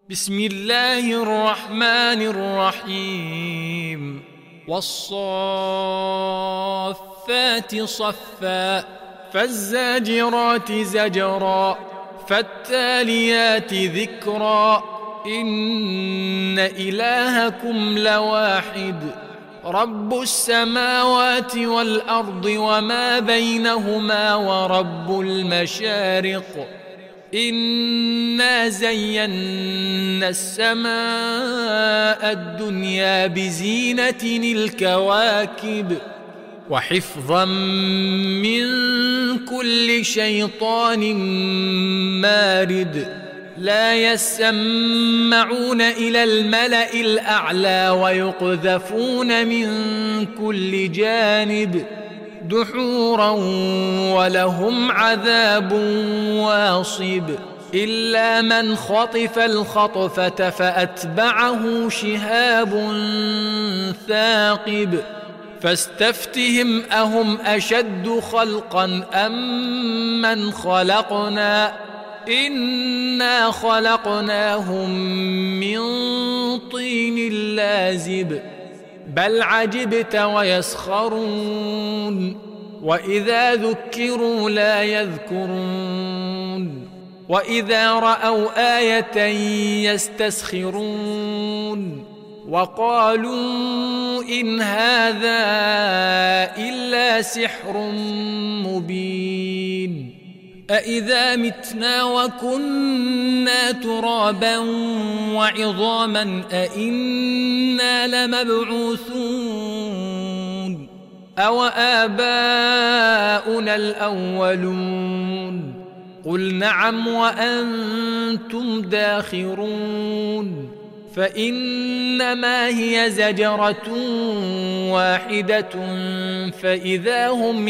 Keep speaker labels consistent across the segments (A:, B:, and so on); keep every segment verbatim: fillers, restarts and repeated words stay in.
A: بسم الله الرحمن الرحيم والصافات صفا فالزاجرات زجرا فالتاليات ذكرا إن إلهكم لواحد رب السماوات والأرض وما بينهما ورب المشارق إنا زينا السماء الدنيا بزينة الكواكب وحفظا من كل شيطان مارد لا يسمعون إلى الملأ الأعلى ويقذفون من كل جانب دحورا ولهم عذاب واصب إلا من خطف الخطفة فأتبعه شهاب ثاقب فاستفتهم أهم أشد خلقا أم من خلقنا إنا خلقناهم من طين لازب بل عجبت ويسخرون وإذا ذكروا لا يذكرون وإذا رأوا آية يستسخرون وقالوا إن هذا إلا سحر مبين أإذا متنا وكنا ترابا وعظاما أإنا لمبعوثون أو آباؤنا الأولون قل نعم وأنتم داخرون فإنما هي زجرة واحدة فإذا هم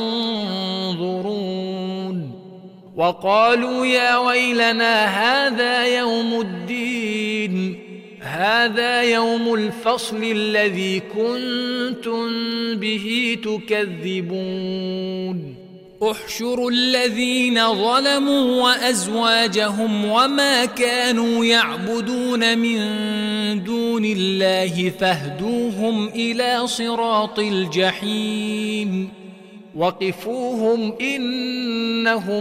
A: ينظرون وقالوا يا ويلنا هذا يوم الدين هذا يوم الفصل الذي كنتم به تكذبون احشروا الذين ظلموا وأزواجهم وما كانوا يعبدون من دون الله فاهدوهم إلى صراط الجحيم وقفوهم إنهم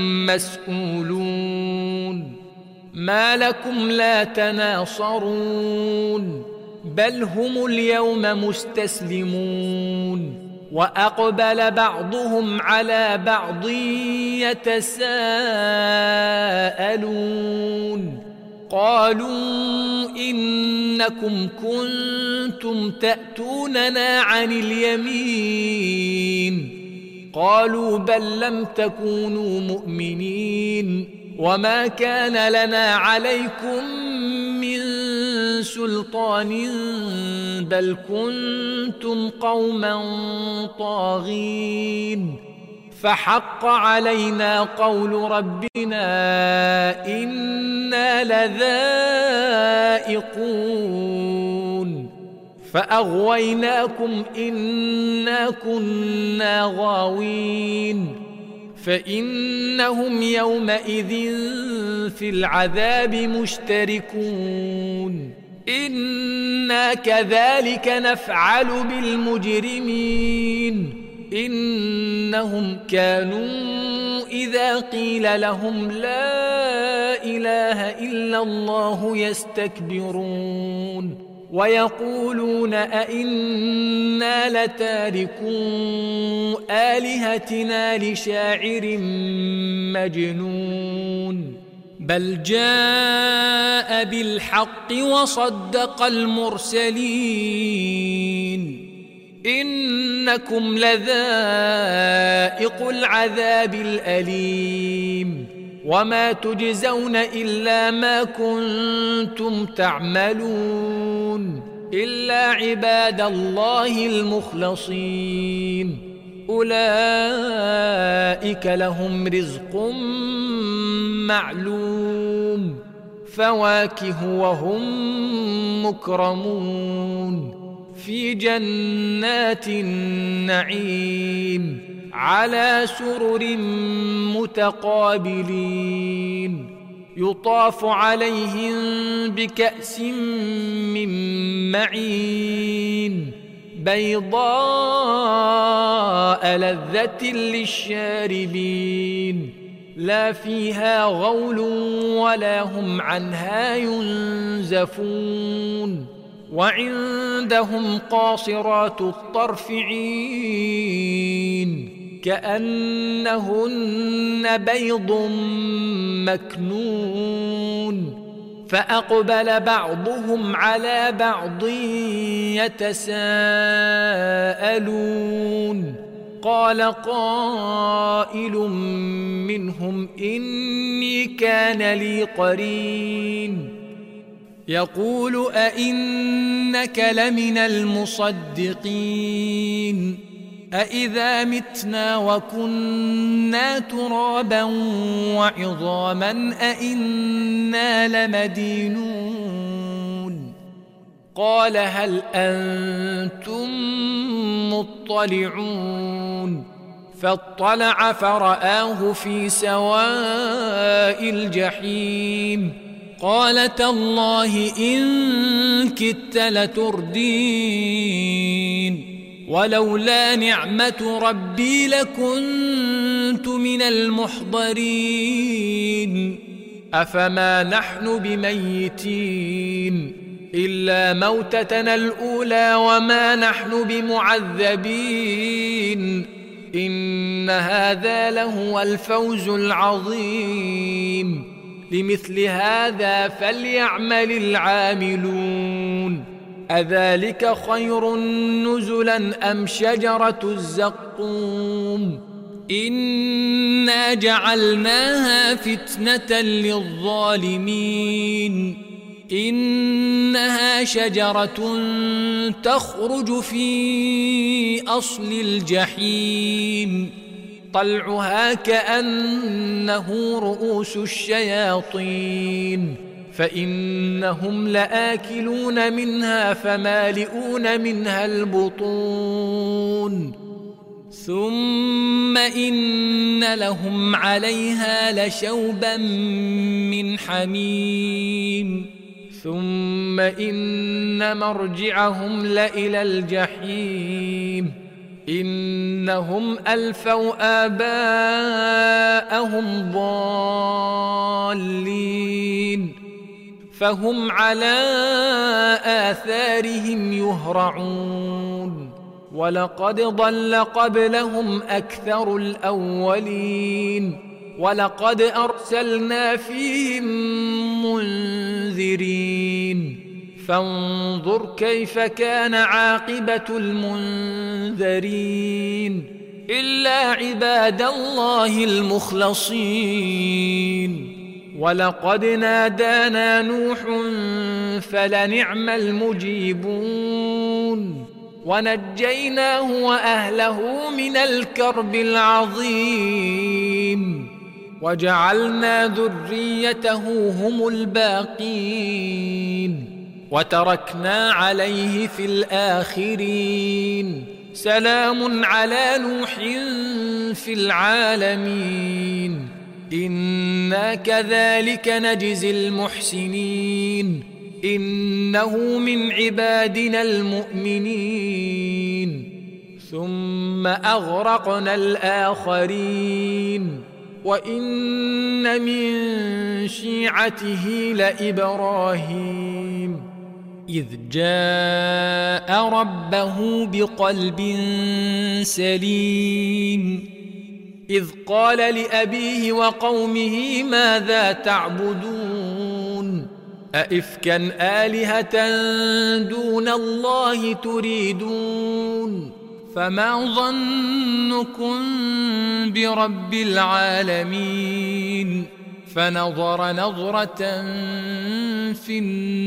A: مسؤولون ما لكم لا تناصرون بل هم اليوم مستسلمون وأقبل بعضهم على بعض يتساءلون قالوا إنكم كنتم تأتوننا عن اليمين قالوا بل لم تكونوا مؤمنين وما كان لنا عليكم من سلطان بل كنتم قوما طاغين فحق علينا قول ربنا إنا لذائقون فأغويناكم إنا كنا غاوين فإنهم يومئذ في العذاب مشتركون إنا كذلك نفعل بالمجرمين إنهم كانوا إذا قيل لهم لا إله إلا الله يستكبرون ويقولون أئنا لتاركو آلهتنا لشاعر مجنون بل جاء بالحق وصدق المرسلين إنكم لذائق العذاب الأليم وما تجزون إلا ما كنتم تعملون إلا عباد الله المخلصين أولئك لهم رزق معلوم فواكه وهم مكرمون في جنات النعيم على سرر متقابلين يطاف عليهم بكأس من معين بيضاء لذة للشاربين لا فيها غول ولا هم عنها ينزفون وعندهم قاصرات الطرف عين كأنهن بيض مكنون فأقبل بعضهم على بعض يتساءلون قال قائل منهم إني كان لي قرين يقول أئنك لمن المصدقين أإذا متنا وكنا ترابا وعظاما أئنا لمدينون قال هل أنتم مطلعون فاطلع فرآه في سواء الجحيم قال تالله إن كدت لتردين ولولا نعمة ربي لكنت من المحضرين أفما نحن بميتين إلا موتتنا الأولى وما نحن بمعذبين إن هذا لهو الفوز العظيم لمثل هذا فليعمل العاملون أذلك خير نزلا أم شجرة الزقوم إنا جعلناها فتنة للظالمين إنها شجرة تخرج في أصل الجحيم طلعها كأنه رؤوس الشياطين فإنهم لآكلون منها فمالئون منها البطون ثم إن لهم عليها لشوبا من حميم ثم إن مرجعهم لإلى الجحيم إنهم ألفوا آباءهم ضالين فهم على آثارهم يهرعون ولقد ضل قبلهم أكثر الأولين ولقد أرسلنا فيهم منذرين فانظر كيف كان عاقبة المنذرين إلا عباد الله المخلصين ولقد نادانا نوح فلنعم المجيبون ونجيناه وأهله من الكرب العظيم وجعلنا ذريته هم الباقين وتركنا عليه في الآخرين سلام على نوح في العالمين إنا كذلك نجزي المحسنين إنه من عبادنا المؤمنين ثم أغرقنا الآخرين وإن من شيعته لإبراهيم إذ جاء ربه بقلب سليم إذ قال لأبيه وقومه ماذا تعبدون أئفكا آلهة دون الله تريدون فما ظنكم برب العالمين فنظر نظرة في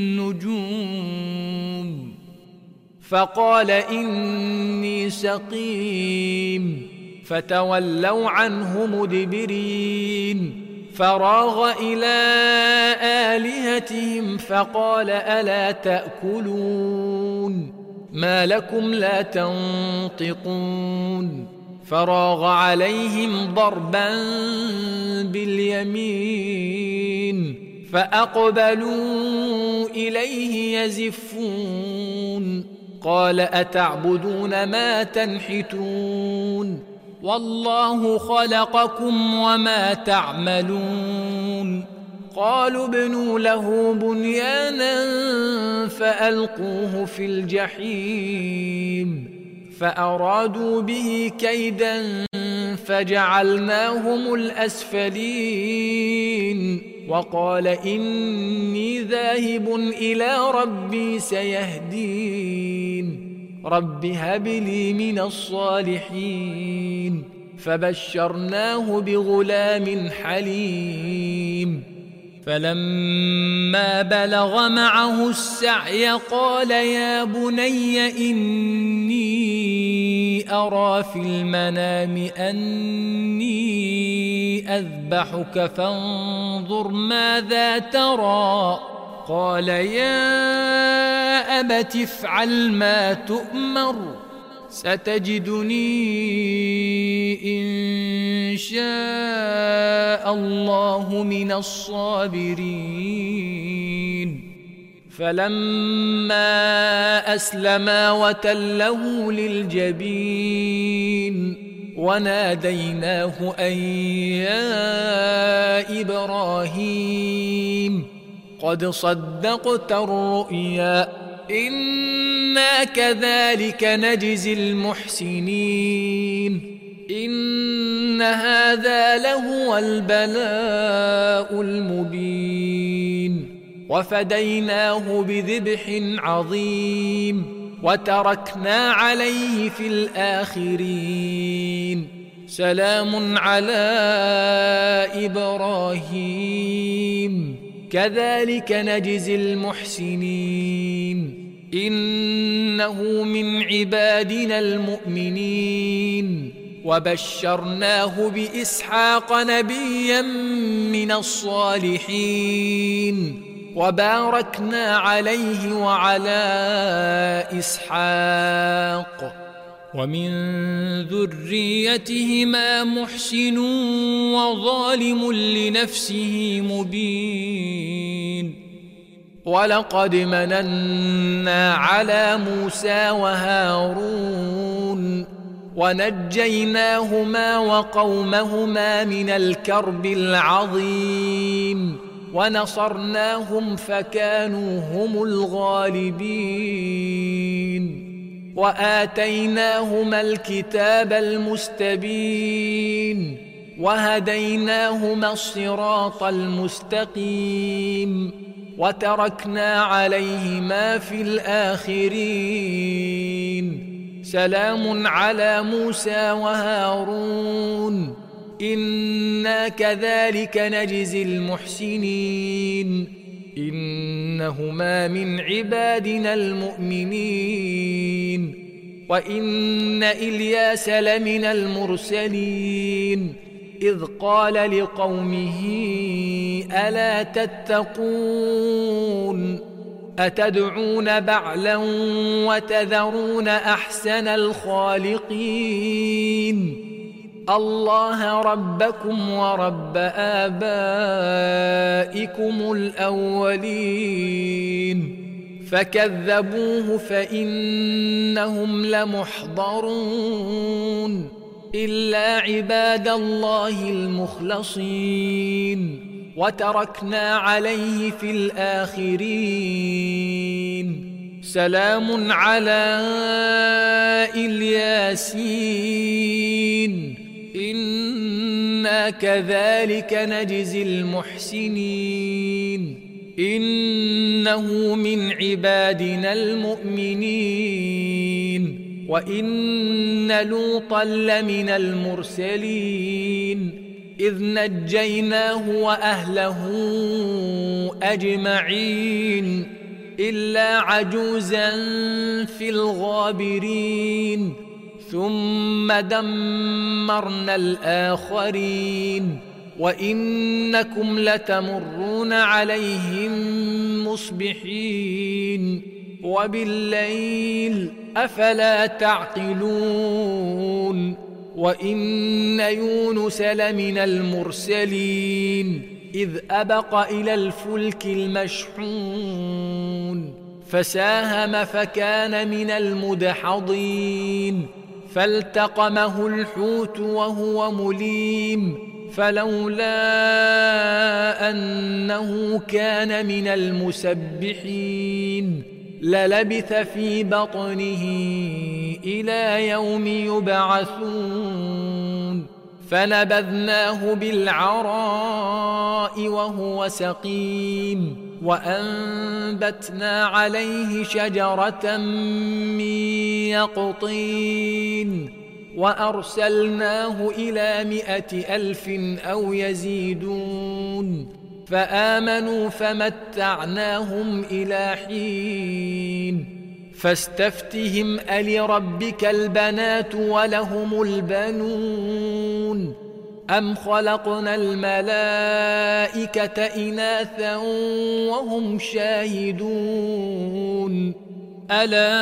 A: النجوم فقال إني سقيم فتولوا عنه مدبرين فراغ إلى آلهتهم فقال ألا تأكلون ما لكم لا تنطقون فراغ عليهم ضربا باليمين فأقبلوا إليه يزفون قال أتعبدون ما تنحتون والله خلقكم وما تعملون قالوا ابنوا له بنيانا فألقوه في الجحيم فأرادوا به كيدا فجعلناهم الأسفلين وقال إني ذاهب إلى ربي سيهدين رب هب لي من الصالحين فبشرناه بغلام حليم فلما بلغ معه السعي قال يا بني إني أرى في المنام أني أذبحك فانظر ماذا ترى قال يا أبت افعل ما تؤمر ستجدني إن شاء الله من الصابرين فلما أسلما وتله للجبين وناديناه أن يا إبراهيم قد صدقت الرؤيا إنا كذلك نجزي المحسنين إن هذا لهو البلاء المبين وفديناه بذبح عظيم وتركنا عليه في الآخرين سلام على إبراهيم كذلك نجزي المحسنين إنه من عبادنا المؤمنين وبشرناه بإسحاق نبيا من الصالحين وباركنا عليه وعلى إسحاق ومن ذريتهما محسن وظالم لنفسه مبين ولقد مننا على موسى وهارون ونجيناهما وقومهما من الكرب العظيم ونصرناهم فكانوا هم الغالبين وآتيناهما الكتاب المستبين وهديناهما الصراط المستقيم وتركنا عليهما في الآخرين سلام على موسى وهارون إنا كذلك نجزي المحسنين إنهما من عبادنا المؤمنين وإن إلياس لمن المرسلين إذ قال لقومه ألا تتقون أتدعون بعلا وتذرون أحسن الخالقين الله ربكم ورب آبائكم الأولين فكذبوه فإنهم لمحضرون إلا عباد الله المخلصين وتركنا عليه في الآخرين سلام على الياسين إنا كذلك نجزي المحسنين إنه من عبادنا المؤمنين وإن لوطا لمن المرسلين إذ نجيناه وأهله أجمعين إلا عجوزا في الغابرين ثم دمرنا الآخرين وإنكم لتمرون عليهم مصبحين وبالليل أفلا تعقلون وإن يونس لمن المرسلين إذ أبق إلى الفلك المشحون فساهم فكان من المدحضين فالتقمه الحوت وهو مليم فلولا أنه كان من المسبحين للبث في بطنه إلى يوم يبعثون فنبذناه بالعراء وهو سقيم وأنبتنا عليه شجرة من يقطين وأرسلناه إلى مائة ألف أو يزيدون فآمنوا فمتعناهم إلى حين فاستفتهم ألربك البنات ولهم البنون أم خلقنا الملائكة إناثا وهم شاهدون ألا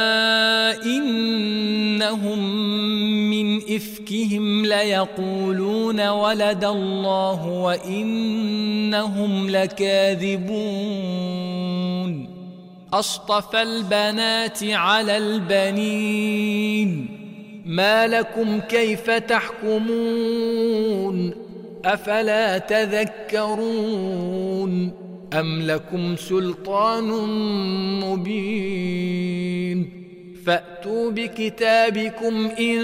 A: إنهم من إفكهم ليقولون ولد الله وإنهم لكاذبون أصطفى البنات على البنين ما لكم كيف تحكمون أفلا تذكرون أم لكم سلطان مبين فأتوا بكتابكم إن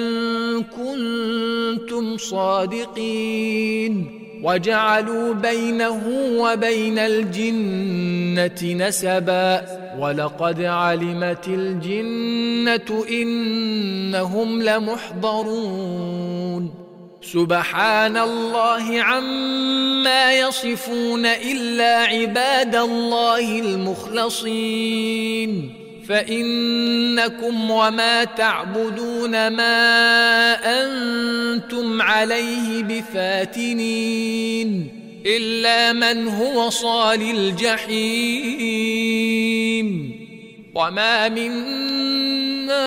A: كنتم صادقين وجعلوا بينه وبين الجنة نسبا ولقد علمت الجنة إنهم لمحضرون سبحان الله عما يصفون إلا عباد الله المخلصين فإنكم وما تعبدون ما أنتم عليه بفاتنين إلا من هو صال الجحيم وما منا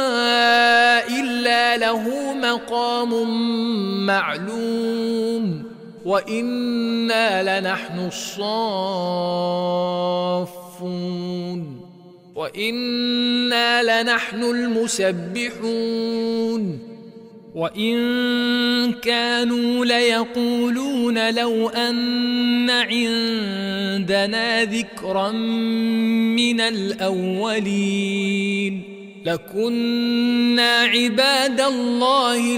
A: إلا له مقام معلوم وإنا لنحن الصافون وإنا لنحن المسبحون وإن كانوا ليقولون لو أن عندنا ذكرا من الأولين لكنا عباد الله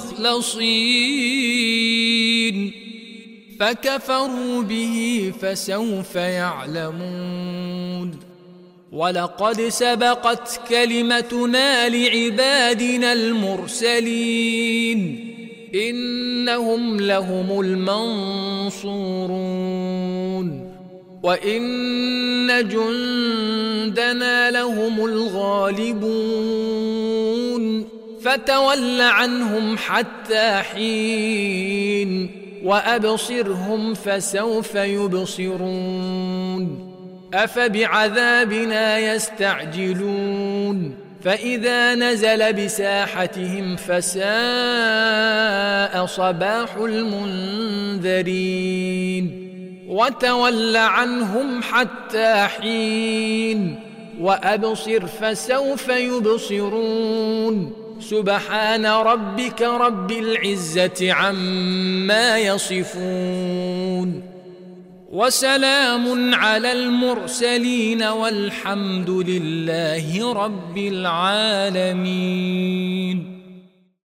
A: المخلصين فكفروا به فسوف يعلمون ولقد سبقت كلمتنا لعبادنا المرسلين إنهم لهم المنصورون وإن جندنا لهم الغالبون فتول عنهم حتى حين وأبصرهم فسوف يبصرون أفبعذابنا يستعجلون فإذا نزل بساحتهم فساء صباح المنذرين وتول عنهم حتى حين وأبصر فسوف يبصرون سبحان ربك رب العزة عما يصفون وسلام على المرسلين والحمد لله رب العالمين.